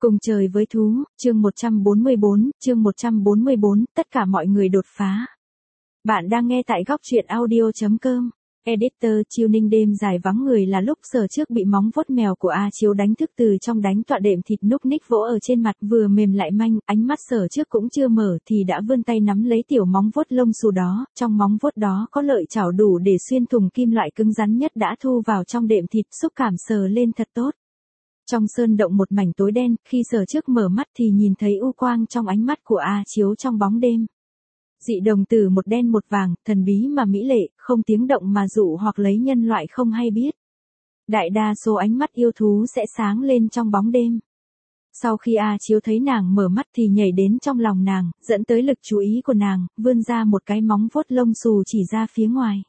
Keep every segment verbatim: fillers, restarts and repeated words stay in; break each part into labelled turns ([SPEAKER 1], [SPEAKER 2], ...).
[SPEAKER 1] Cùng trời với thú, chương một trăm bốn mươi bốn, chương một trăm bốn mươi bốn, tất cả mọi người đột phá. Bạn đang nghe tại góc truyện audio.com. Editor Chiêu Ninh đêm dài vắng người là lúc Sở Trước bị móng vuốt mèo của A Chiếu đánh thức từ trong đánh tọa đệm thịt núc ních vỗ ở trên mặt vừa mềm lại manh, ánh mắt Sở Trước cũng chưa mở thì đã vươn tay nắm lấy tiểu móng vuốt lông xù đó, trong móng vuốt đó có lợi chảo đủ để xuyên thủng kim loại cứng rắn nhất đã thu vào trong đệm thịt, xúc cảm sờ lên thật tốt. Trong sơn động một mảnh tối đen, khi Sở Trước mở mắt thì nhìn thấy u quang trong ánh mắt của A Chiếu trong bóng đêm. Dị đồng tử một đen một vàng, thần bí mà mỹ lệ, không tiếng động mà dụ hoặc lấy nhân loại không hay biết. Đại đa số ánh mắt yêu thú sẽ sáng lên trong bóng đêm. Sau khi A Chiếu thấy nàng mở mắt thì nhảy đến trong lòng nàng, dẫn tới lực chú ý của nàng, vươn ra một cái móng vuốt lông xù chỉ ra phía ngoài.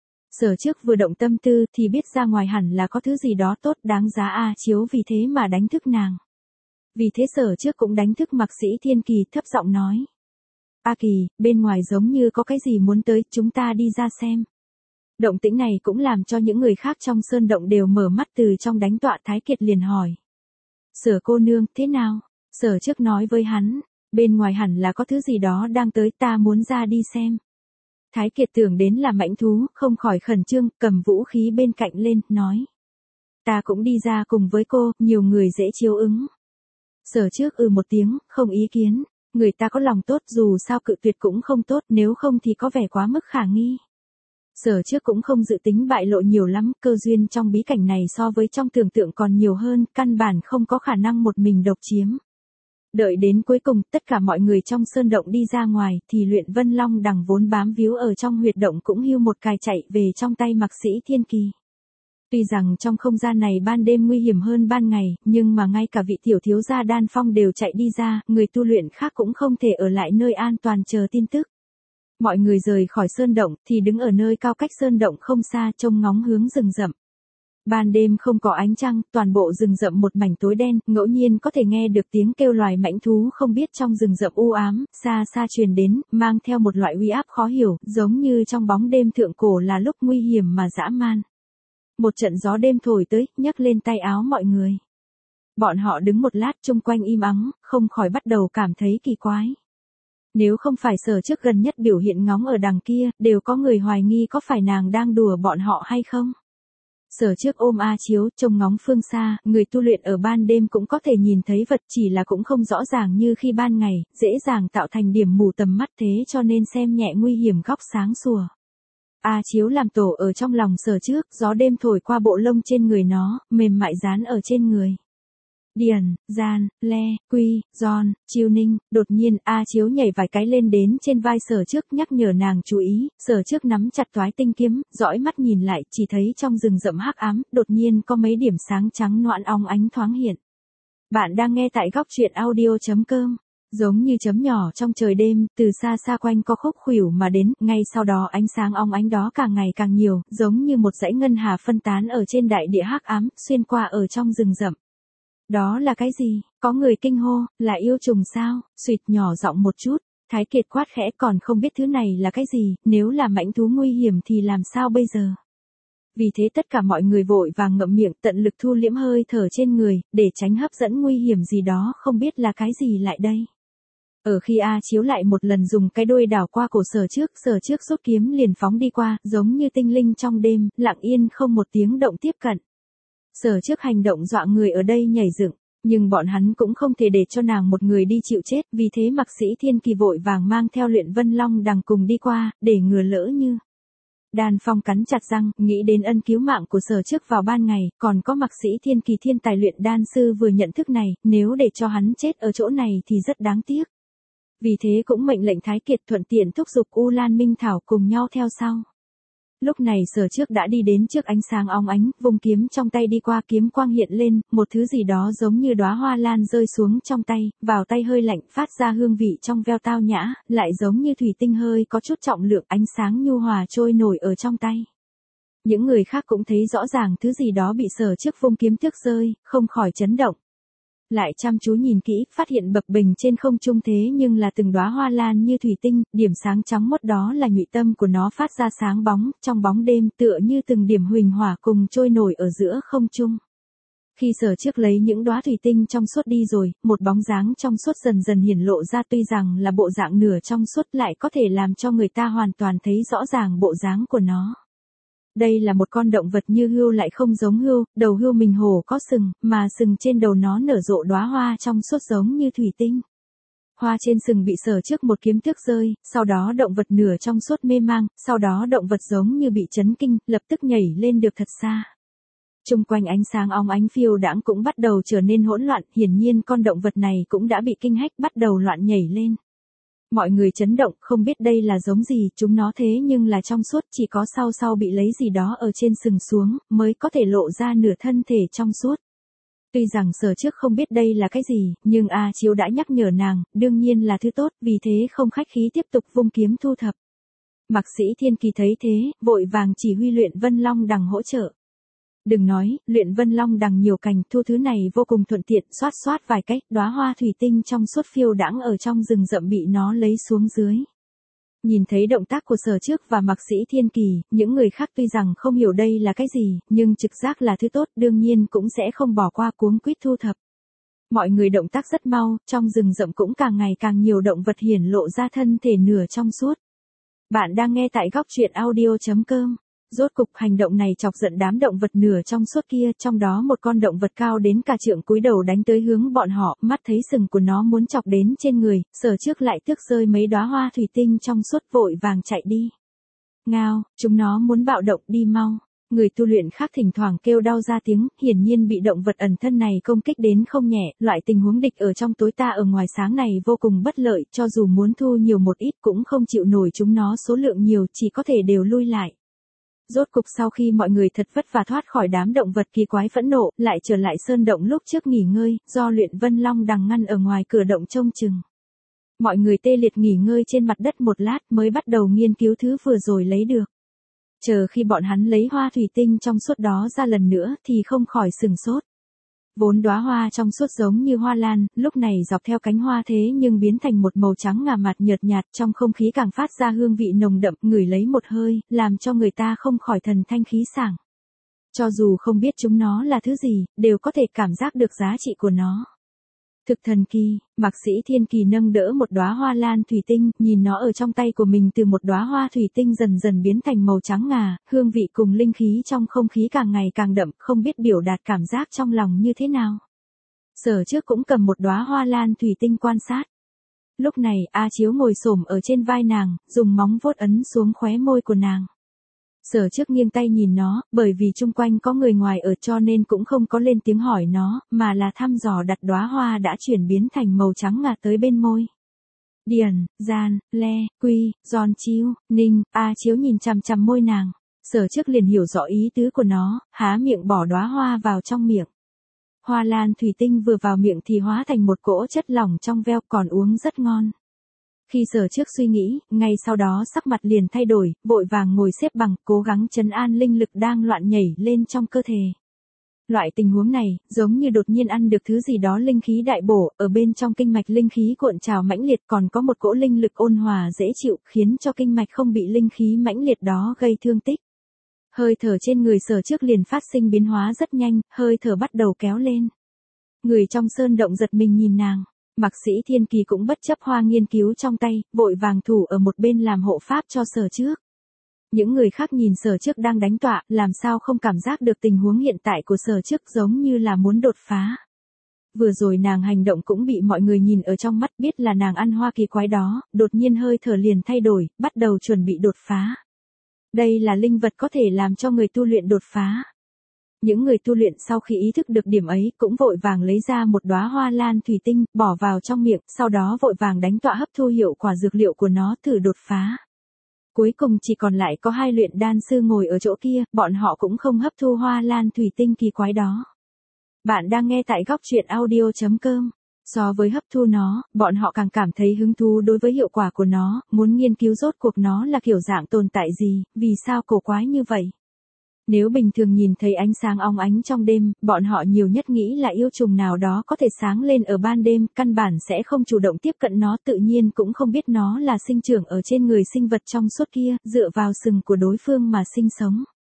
[SPEAKER 1] Sở Trước vừa động tâm tư thì biết ra ngoài hẳn là có thứ gì đó tốt đáng giá A Chiếu vì thế mà đánh thức nàng. Vì thế Sở Trước cũng đánh thức Mạc Sĩ Thiên Kỳ, thấp giọng nói. A Kỳ, bên ngoài giống như có cái gì muốn tới, chúng ta đi ra xem. Động tĩnh này cũng làm cho những người khác trong sơn động đều mở mắt từ trong đánh tọa. Thái Kiệt liền hỏi. Sở cô nương, thế nào? Sở Trước nói với hắn, bên ngoài hẳn là có thứ gì đó đang tới, ta muốn ra đi xem. Thái Kiệt tưởng đến là mãnh thú, không khỏi khẩn trương, cầm vũ khí bên cạnh lên, nói. Ta cũng đi ra cùng với cô, nhiều người dễ chiếu ứng. Sở Trước ừ một tiếng, không ý kiến. Người ta có lòng tốt, dù sao cự tuyệt cũng không tốt, nếu không thì có vẻ quá mức khả nghi. Sở Trước cũng không dự tính bại lộ nhiều lắm, cơ duyên trong bí cảnh này so với trong tưởng tượng còn nhiều hơn, căn bản không có khả năng một mình độc chiếm. Đợi đến cuối cùng, tất cả mọi người trong sơn động đi ra ngoài, thì Luyện Vân Long đằng vốn bám víu ở trong huyệt động cũng hưu một cài chạy về trong tay Mạc Sĩ Thiên Kỳ. Tuy rằng trong không gian này ban đêm nguy hiểm hơn ban ngày, nhưng mà ngay cả vị tiểu thiếu gia Đan Phong đều chạy đi ra, người tu luyện khác cũng không thể ở lại nơi an toàn chờ tin tức. Mọi người rời khỏi sơn động thì đứng ở nơi cao cách sơn động không xa, trông ngóng hướng rừng rậm. Ban đêm không có ánh trăng, toàn bộ rừng rậm một mảnh tối đen, ngẫu nhiên có thể nghe được tiếng kêu loài mãnh thú không biết trong rừng rậm u ám, xa xa truyền đến, mang theo một loại uy áp khó hiểu, giống như trong bóng đêm thượng cổ là lúc nguy hiểm mà dã man. Một trận gió đêm thổi tới, nhấc lên tay áo mọi người. Bọn họ đứng một lát chung quanh im ắng, không khỏi bắt đầu cảm thấy kỳ quái. Nếu không phải Sở Trước gần nhất biểu hiện ngóng ở đằng kia, đều có người hoài nghi có phải nàng đang đùa bọn họ hay không. Sở Trước ôm A Chiếu, trông ngóng phương xa, người tu luyện ở ban đêm cũng có thể nhìn thấy vật, chỉ là cũng không rõ ràng như khi ban ngày, dễ dàng tạo thành điểm mù tầm mắt, thế cho nên xem nhẹ nguy hiểm góc sáng sủa. A Chiếu làm tổ ở trong lòng Sở Trước, gió đêm thổi qua bộ lông trên người nó, mềm mại dán ở trên người. Điền, Gian, Le, Quy, Giòn, Chiêu Ninh, đột nhiên A Chiếu nhảy vài cái lên đến trên vai Sở Trước, nhắc nhở nàng chú ý. Sở Trước nắm chặt toái tinh kiếm, dõi mắt nhìn lại, chỉ thấy trong rừng rậm hắc ám, đột nhiên có mấy điểm sáng trắng noãn óng ánh thoáng hiện. Bạn đang nghe tại góc truyện audio.com. Giống như chấm nhỏ trong trời đêm, từ xa xa quanh có khúc khuỷu mà đến, ngay sau đó ánh sáng óng ánh đó càng ngày càng nhiều, giống như một dãy ngân hà phân tán ở trên đại địa hắc ám, xuyên qua ở trong rừng rậm. Đó là cái gì? Có người kinh hô, là yêu trùng sao? Xuyệt nhỏ giọng một chút, Thái Kiệt quát khẽ, còn không biết thứ này là cái gì, nếu là mãnh thú nguy hiểm thì làm sao bây giờ? Vì thế tất cả mọi người vội vàng ngậm miệng, tận lực thu liễm hơi thở trên người, để tránh hấp dẫn nguy hiểm gì đó không biết là cái gì lại đây. Ở khi A Chiếu lại một lần dùng cái đuôi đảo qua cổ Sở Trước, Sở Trước rút kiếm liền phóng đi qua, giống như tinh linh trong đêm, lặng yên không một tiếng động tiếp cận. Sở Trước hành động dọa người ở đây nhảy dựng, nhưng bọn hắn cũng không thể để cho nàng một người đi chịu chết, vì thế Mạc Sĩ Thiên Kỳ vội vàng mang theo Luyện Vân Long đằng cùng đi qua, để ngừa lỡ như. Đan Phong cắn chặt răng, nghĩ đến ân cứu mạng của Sở Trước vào ban ngày, còn có Mạc Sĩ Thiên Kỳ thiên tài luyện đan sư vừa nhận thức này, nếu để cho hắn chết ở chỗ này thì rất đáng tiếc. Vì thế cũng mệnh lệnh Thái Kiệt thuận tiện thúc giục U Lan Minh Thảo cùng nhau theo sau. Lúc này Sở Trước đã đi đến trước ánh sáng óng ánh, vùng kiếm trong tay đi qua, kiếm quang hiện lên, một thứ gì đó giống như đóa hoa lan rơi xuống trong tay, vào tay hơi lạnh, phát ra hương vị trong veo tao nhã, lại giống như thủy tinh hơi có chút trọng lượng, ánh sáng nhu hòa trôi nổi ở trong tay. Những người khác cũng thấy rõ ràng thứ gì đó bị Sở Trước vung kiếm tước rơi, không khỏi chấn động. Lại chăm chú nhìn kỹ, phát hiện bập bềnh trên không trung thế nhưng là từng đóa hoa lan như thủy tinh, điểm sáng trắng mốt đó là nhụy tâm của nó phát ra sáng bóng, trong bóng đêm tựa như từng điểm huỳnh hỏa cùng trôi nổi ở giữa không trung. Khi Sở Trước lấy những đóa thủy tinh trong suốt đi rồi, một bóng dáng trong suốt dần dần hiển lộ ra, tuy rằng là bộ dạng nửa trong suốt lại có thể làm cho người ta hoàn toàn thấy rõ ràng bộ dáng của nó. Đây là một con động vật như hươu lại không giống hươu, đầu hươu mình hổ có sừng, mà sừng trên đầu nó nở rộ đóa hoa trong suốt giống như thủy tinh. Hoa trên sừng bị Sở Trước một kiếm tước rơi, sau đó động vật nửa trong suốt mê mang, sau đó động vật giống như bị chấn kinh, lập tức nhảy lên được thật xa. Trung quanh ánh sáng óng ánh phiêu đãng cũng bắt đầu trở nên hỗn loạn, hiển nhiên con động vật này cũng đã bị kinh hách, bắt đầu loạn nhảy lên. Mọi người chấn động, không biết đây là giống gì, chúng nó thế nhưng là trong suốt, chỉ có sau sau bị lấy gì đó ở trên sừng xuống, mới có thể lộ ra nửa thân thể trong suốt. Tuy rằng Sở Trước không biết đây là cái gì, nhưng A Chiếu đã nhắc nhở nàng, đương nhiên là thứ tốt, vì thế không khách khí tiếp tục vung kiếm thu thập. Mạc Sĩ Thiên Kỳ thấy thế, vội vàng chỉ huy Luyện Vân Long Đằng hỗ trợ. Đừng nói, Luyện Vân Long Đằng nhiều cành, thu thứ này vô cùng thuận tiện, xoát xoát vài cách, đóa hoa thủy tinh trong suốt phiêu đãng ở trong rừng rậm bị nó lấy xuống dưới. Nhìn thấy động tác của Sở Trước và Mạc Sĩ Thiên Kỳ, những người khác tuy rằng không hiểu đây là cái gì, nhưng trực giác là thứ tốt, đương nhiên cũng sẽ không bỏ qua, cuống quýt thu thập. Mọi người động tác rất mau, trong rừng rậm cũng càng ngày càng nhiều động vật hiển lộ ra thân thể nửa trong suốt. Bạn đang nghe tại góc truyện audio chấm com. Rốt cục hành động này chọc giận đám động vật nửa trong suốt kia, trong đó một con động vật cao đến cả trượng cúi đầu đánh tới hướng bọn họ, mắt thấy sừng của nó muốn chọc đến trên người, Sở Trước lại tước rơi mấy đóa hoa thủy tinh trong suốt, vội vàng chạy đi. Ngao, chúng nó muốn bạo động, đi mau. Người tu luyện khác thỉnh thoảng kêu đau ra tiếng, hiển nhiên bị động vật ẩn thân này công kích đến không nhẹ, loại tình huống địch ở trong tối ta ở ngoài sáng này vô cùng bất lợi, cho dù muốn thu nhiều một ít cũng không chịu nổi chúng nó số lượng nhiều, chỉ có thể đều lui lại. Rốt cục sau khi mọi người thật vất vả thoát khỏi đám động vật kỳ quái phẫn nộ, lại trở lại sơn động lúc trước nghỉ ngơi, do Luyện Vân Long Đằng ngăn ở ngoài cửa động trông chừng. Mọi người tê liệt nghỉ ngơi trên mặt đất một lát mới bắt đầu nghiên cứu thứ vừa rồi lấy được. Chờ khi bọn hắn lấy hoa thủy tinh trong suốt đó ra lần nữa thì không khỏi sừng sốt. Vốn đóa hoa trong suốt giống như hoa lan, lúc này dọc theo cánh hoa thế nhưng biến thành một màu trắng ngà mặt nhợt nhạt, trong không khí càng phát ra hương vị nồng đậm, ngửi lấy một hơi, làm cho người ta không khỏi thần thanh khí sảng. Cho dù không biết chúng nó là thứ gì, đều có thể cảm giác được giá trị của nó. Thực thần kỳ, Mạc Sĩ Thiên Kỳ nâng đỡ một đóa hoa lan thủy tinh, nhìn nó ở trong tay của mình từ một đóa hoa thủy tinh dần dần biến thành màu trắng ngà, hương vị cùng linh khí trong không khí càng ngày càng đậm, không biết biểu đạt cảm giác trong lòng như thế nào. Sở Trước cũng cầm một đóa hoa lan thủy tinh quan sát. Lúc này, A Chiếu ngồi xổm ở trên vai nàng, dùng móng vuốt ấn xuống khóe môi của nàng. Sở Trước nghiêng tay nhìn nó, bởi vì chung quanh có người ngoài ở cho nên cũng không có lên tiếng hỏi nó, mà là thăm dò đặt đóa hoa đã chuyển biến thành màu trắng ngà tới bên môi. Điền, Gian, Le, Quy, Giòn Chiêu, Ninh, A Chiếu nhìn chằm chằm môi nàng. Sở Trước liền hiểu rõ ý tứ của nó, há miệng bỏ đóa hoa vào trong miệng. Hoa lan thủy tinh vừa vào miệng thì hóa thành một cỗ chất lỏng trong veo, còn uống rất ngon. Khi Sở Trước suy nghĩ, ngay sau đó sắc mặt liền thay đổi, vội vàng ngồi xếp bằng, cố gắng trấn an linh lực đang loạn nhảy lên trong cơ thể. Loại tình huống này, giống như đột nhiên ăn được thứ gì đó linh khí đại bổ, ở bên trong kinh mạch linh khí cuộn trào mãnh liệt, còn có một cỗ linh lực ôn hòa dễ chịu, khiến cho kinh mạch không bị linh khí mãnh liệt đó gây thương tích. Hơi thở trên người Sở Trước liền phát sinh biến hóa rất nhanh, hơi thở bắt đầu kéo lên. Người trong sơn động giật mình nhìn nàng. Mạc Sĩ Thiên Kỳ cũng bất chấp hoa nghiên cứu trong tay, vội vàng thủ ở một bên làm hộ pháp cho Sở Trước. Những người khác nhìn Sở Trước đang đánh tọa, làm sao không cảm giác được tình huống hiện tại của Sở Trước giống như là muốn đột phá. Vừa rồi nàng hành động cũng bị mọi người nhìn ở trong mắt, biết là nàng ăn hoa kỳ quái đó, đột nhiên hơi thở liền thay đổi, bắt đầu chuẩn bị đột phá. Đây là linh vật có thể làm cho người tu luyện đột phá. Những người tu luyện sau khi ý thức được điểm ấy cũng vội vàng lấy ra một đóa hoa lan thủy tinh, bỏ vào trong miệng, sau đó vội vàng đánh tọa hấp thu hiệu quả dược liệu của nó thử đột phá. Cuối cùng chỉ còn lại có hai luyện đan sư ngồi ở chỗ kia, bọn họ cũng không hấp thu hoa lan thủy tinh kỳ quái đó. Bạn đang nghe tại góc truyện audio chấm com. So với hấp thu nó, bọn họ càng cảm thấy hứng thú đối với hiệu quả của nó, muốn nghiên cứu rốt cuộc nó là kiểu dạng tồn tại gì, vì sao cổ quái như vậy. Nếu bình thường nhìn thấy ánh sáng óng ánh trong đêm, bọn họ nhiều nhất nghĩ là yêu trùng nào đó có thể sáng lên ở ban đêm, căn bản sẽ không chủ động tiếp cận nó, tự nhiên cũng không biết nó là sinh trưởng ở trên người sinh vật trong suốt kia, dựa vào sừng của đối phương mà sinh sống.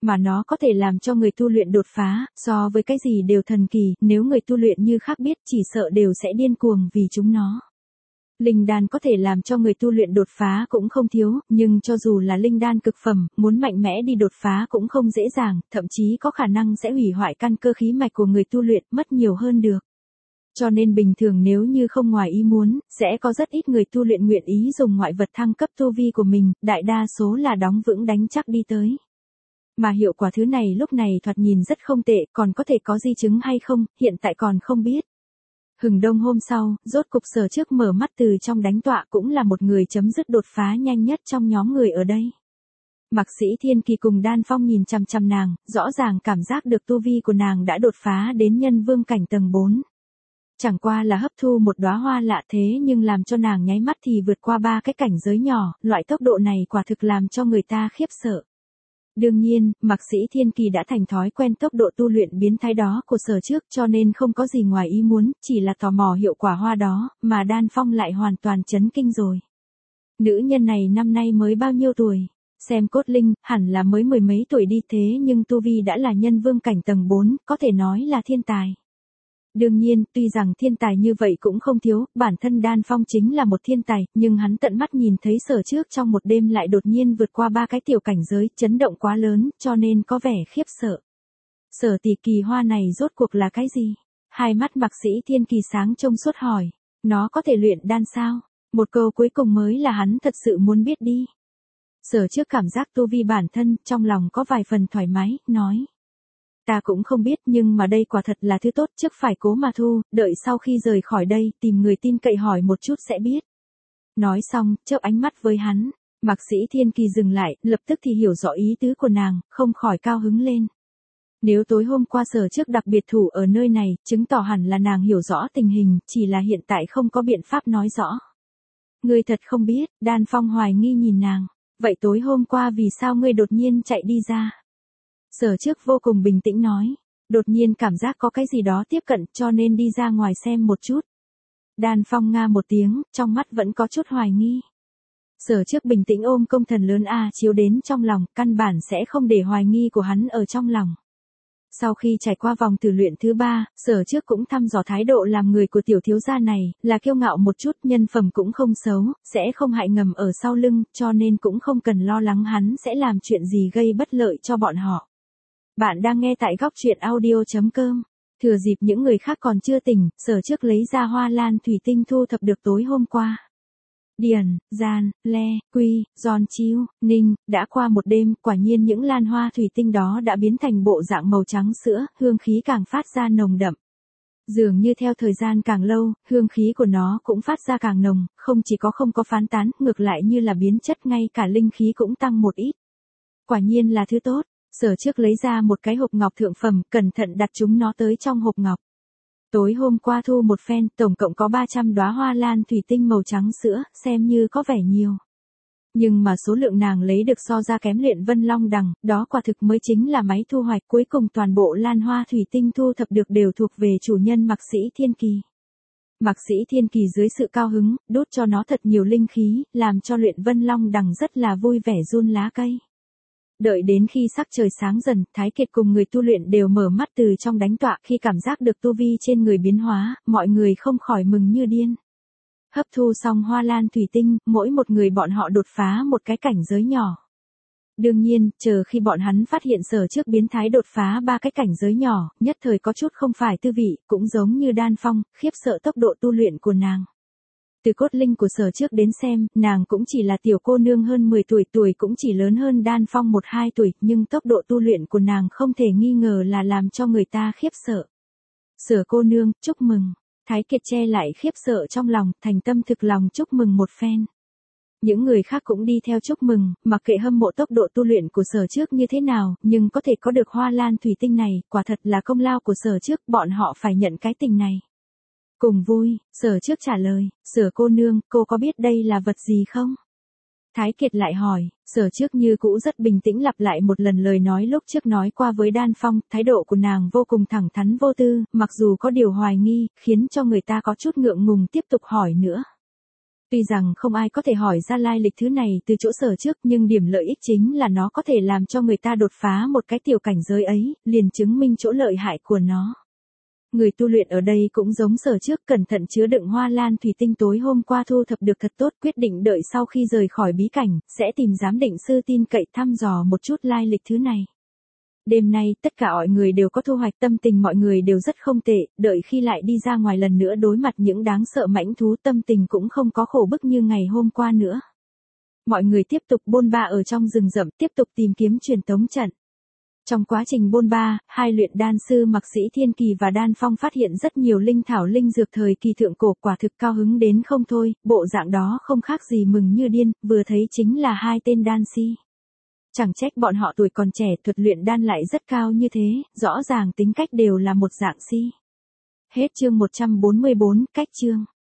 [SPEAKER 1] Mà nó có thể làm cho người tu luyện đột phá, so với cái gì đều thần kỳ, nếu người tu luyện như khác biết chỉ sợ đều sẽ điên cuồng vì chúng nó. Linh đan có thể làm cho người tu luyện đột phá cũng không thiếu, nhưng cho dù là linh đan cực phẩm, muốn mạnh mẽ đi đột phá cũng không dễ dàng, thậm chí có khả năng sẽ hủy hoại căn cơ khí mạch của người tu luyện, mất nhiều hơn được. Cho nên bình thường nếu như không ngoài ý muốn, sẽ có rất ít người tu luyện nguyện ý dùng ngoại vật thăng cấp tu vi của mình, đại đa số là đóng vững đánh chắc đi tới. Mà hiệu quả thứ này lúc này thoạt nhìn rất không tệ, còn có thể có di chứng hay không, hiện tại còn không biết. Hừng đông hôm sau, rốt cục Sở Trước mở mắt từ trong đánh tọa cũng là một người chấm dứt đột phá nhanh nhất trong nhóm người ở đây. Mạc Sĩ Thiên Kỳ cùng Đan Phong nhìn chằm chằm nàng, rõ ràng cảm giác được tu vi của nàng đã đột phá đến nhân vương cảnh tầng bốn. Chẳng qua là hấp thu một đóa hoa lạ thế nhưng làm cho nàng nháy mắt thì vượt qua ba cái cảnh giới nhỏ, loại tốc độ này quả thực làm cho người ta khiếp sợ. Đương nhiên, Mạc Sĩ Thiên Kỳ đã thành thói quen tốc độ tu luyện biến thái đó của Sở Trước cho nên không có gì ngoài ý muốn, chỉ là tò mò hiệu quả hoa đó, mà Đan Phong lại hoàn toàn chấn kinh rồi. Nữ nhân này năm nay mới bao nhiêu tuổi? Xem cốt linh, hẳn là mới mười mấy tuổi đi thế nhưng tu vi đã là nhân vương cảnh tầng bốn, có thể nói là thiên tài. Đương nhiên, tuy rằng thiên tài như vậy cũng không thiếu, bản thân Đan Phong chính là một thiên tài, nhưng hắn tận mắt nhìn thấy Sở Trước trong một đêm lại đột nhiên vượt qua ba cái tiểu cảnh giới, chấn động quá lớn, cho nên có vẻ khiếp sợ. Sở tỷ kỳ hoa này rốt cuộc là cái gì? Hai mắt Mạc Sĩ Thiên Kỳ sáng trông suốt hỏi, nó có thể luyện đan sao? Một câu cuối cùng mới là hắn thật sự muốn biết đi. Sở Trước cảm giác tu vi bản thân, trong lòng có vài phần thoải mái, nói. Ta cũng không biết nhưng mà đây quả thật là thứ tốt trước phải cố mà thu, đợi sau khi rời khỏi đây tìm người tin cậy hỏi một chút sẽ biết. Nói xong, chớp ánh mắt với hắn, Mạc Sĩ Thiên Kỳ dừng lại, lập tức thì hiểu rõ ý tứ của nàng, không khỏi cao hứng lên. Nếu tối hôm qua Sở Trước đặc biệt thủ ở nơi này, chứng tỏ hẳn là nàng hiểu rõ tình hình, chỉ là hiện tại không có biện pháp nói rõ. Ngươi thật không biết, Đan Phong hoài nghi nhìn nàng, vậy tối hôm qua vì sao ngươi đột nhiên chạy đi ra? Sở Trước vô cùng bình tĩnh nói, đột nhiên cảm giác có cái gì đó tiếp cận cho nên đi ra ngoài xem một chút. Đan Phong nga một tiếng, trong mắt vẫn có chút hoài nghi. Sở Trước bình tĩnh ôm công thần lớn A chiếu đến trong lòng, căn bản sẽ không để hoài nghi của hắn ở trong lòng. Sau khi trải qua vòng thử luyện thứ ba, Sở Trước cũng thăm dò thái độ làm người của tiểu thiếu gia này, là kiêu ngạo một chút, nhân phẩm cũng không xấu, sẽ không hại ngầm ở sau lưng, cho nên cũng không cần lo lắng hắn sẽ làm chuyện gì gây bất lợi cho bọn họ. Bạn đang nghe tại góc truyện audio chấm com. Thừa dịp những người khác còn chưa tỉnh, Sở Trước lấy ra hoa lan thủy tinh thu thập được tối hôm qua. Điền, Gian, Le, Quy, Giòn Chiêu, Ninh, đã qua một đêm, quả nhiên những lan hoa thủy tinh đó đã biến thành bộ dạng màu trắng sữa, hương khí càng phát ra nồng đậm. Dường như theo thời gian càng lâu, hương khí của nó cũng phát ra càng nồng, không chỉ có không có phán tán, ngược lại như là biến chất ngay cả linh khí cũng tăng một ít. Quả nhiên là thứ tốt. Sở Trước lấy ra một cái hộp ngọc thượng phẩm, cẩn thận đặt chúng nó tới trong hộp ngọc. Tối hôm qua thu một phen, tổng cộng có ba trăm đóa hoa lan thủy tinh màu trắng sữa, xem như có vẻ nhiều. Nhưng mà số lượng nàng lấy được so ra kém luyện Vân Long Đằng, đó quả thực mới chính là máy thu hoạch, cuối cùng toàn bộ lan hoa thủy tinh thu thập được đều thuộc về chủ nhân Mạc Sĩ Thiên Kỳ. Mạc Sĩ Thiên Kỳ dưới sự cao hứng, đốt cho nó thật nhiều linh khí, làm cho luyện Vân Long Đằng rất là vui vẻ run lá cây. Đợi đến khi sắc trời sáng dần, Thái Kiệt cùng người tu luyện đều mở mắt từ trong đánh tọa, khi cảm giác được tu vi trên người biến hóa, mọi người không khỏi mừng như điên. Hấp thu xong hoa lan thủy tinh, mỗi một người bọn họ đột phá một cái cảnh giới nhỏ. Đương nhiên, chờ khi bọn hắn phát hiện Sở Trước biến thái đột phá ba cái cảnh giới nhỏ, nhất thời có chút không phải tư vị, cũng giống như Đan Phong, khiếp sợ tốc độ tu luyện của nàng. Từ cốt linh của Sở Trước đến xem, nàng cũng chỉ là tiểu cô nương hơn mười tuổi, tuổi cũng chỉ lớn hơn Đan Phong một hai tuổi, nhưng tốc độ tu luyện của nàng không thể nghi ngờ là làm cho người ta khiếp sợ. Sở cô nương, chúc mừng. Thái Kiệt che lại khiếp sợ trong lòng, thành tâm thực lòng chúc mừng một phen. Những người khác cũng đi theo chúc mừng, mặc kệ hâm mộ tốc độ tu luyện của Sở Trước như thế nào, nhưng có thể có được hoa lan thủy tinh này, quả thật là công lao của Sở Trước, bọn họ phải nhận cái tình này. Cùng vui, Sở Trước trả lời, Sở cô nương, cô có biết đây là vật gì không? Thái Kiệt lại hỏi, Sở Trước như cũ rất bình tĩnh lặp lại một lần lời nói lúc trước nói qua với Đan Phong, thái độ của nàng vô cùng thẳng thắn vô tư, mặc dù có điều hoài nghi, khiến cho người ta có chút ngượng ngùng tiếp tục hỏi nữa. Tuy rằng không ai có thể hỏi ra lai lịch thứ này từ chỗ sở trước, nhưng điểm lợi ích chính là nó có thể làm cho người ta đột phá một cái tiểu cảnh giới ấy, liền chứng minh chỗ lợi hại của nó. Người tu luyện ở đây cũng giống sở trước, cẩn thận chứa đựng hoa lan thủy tinh tối hôm qua thu thập được thật tốt, quyết định đợi sau khi rời khỏi bí cảnh, sẽ tìm giám định sư tin cậy thăm dò một chút lai lịch thứ này. Đêm nay, tất cả mọi người đều có thu hoạch, tâm tình mọi người đều rất không tệ, đợi khi lại đi ra ngoài lần nữa đối mặt những đáng sợ mãnh thú, tâm tình cũng không có khổ bức như ngày hôm qua nữa. Mọi người tiếp tục bôn ba ở trong rừng rậm, tiếp tục tìm kiếm truyền tống trận. Trong quá trình bôn ba, hai luyện đan sư Mạc Sĩ Thiên Kỳ và Đan Phong phát hiện rất nhiều linh thảo linh dược thời kỳ thượng cổ, quả thực cao hứng đến không thôi, bộ dạng đó không khác gì mừng như điên, vừa thấy chính là hai tên đan si. Chẳng trách bọn họ tuổi còn trẻ, thuật luyện đan lại rất cao như thế, rõ ràng tính cách đều là một dạng si. Hết chương một trăm bốn mươi bốn, cách chương.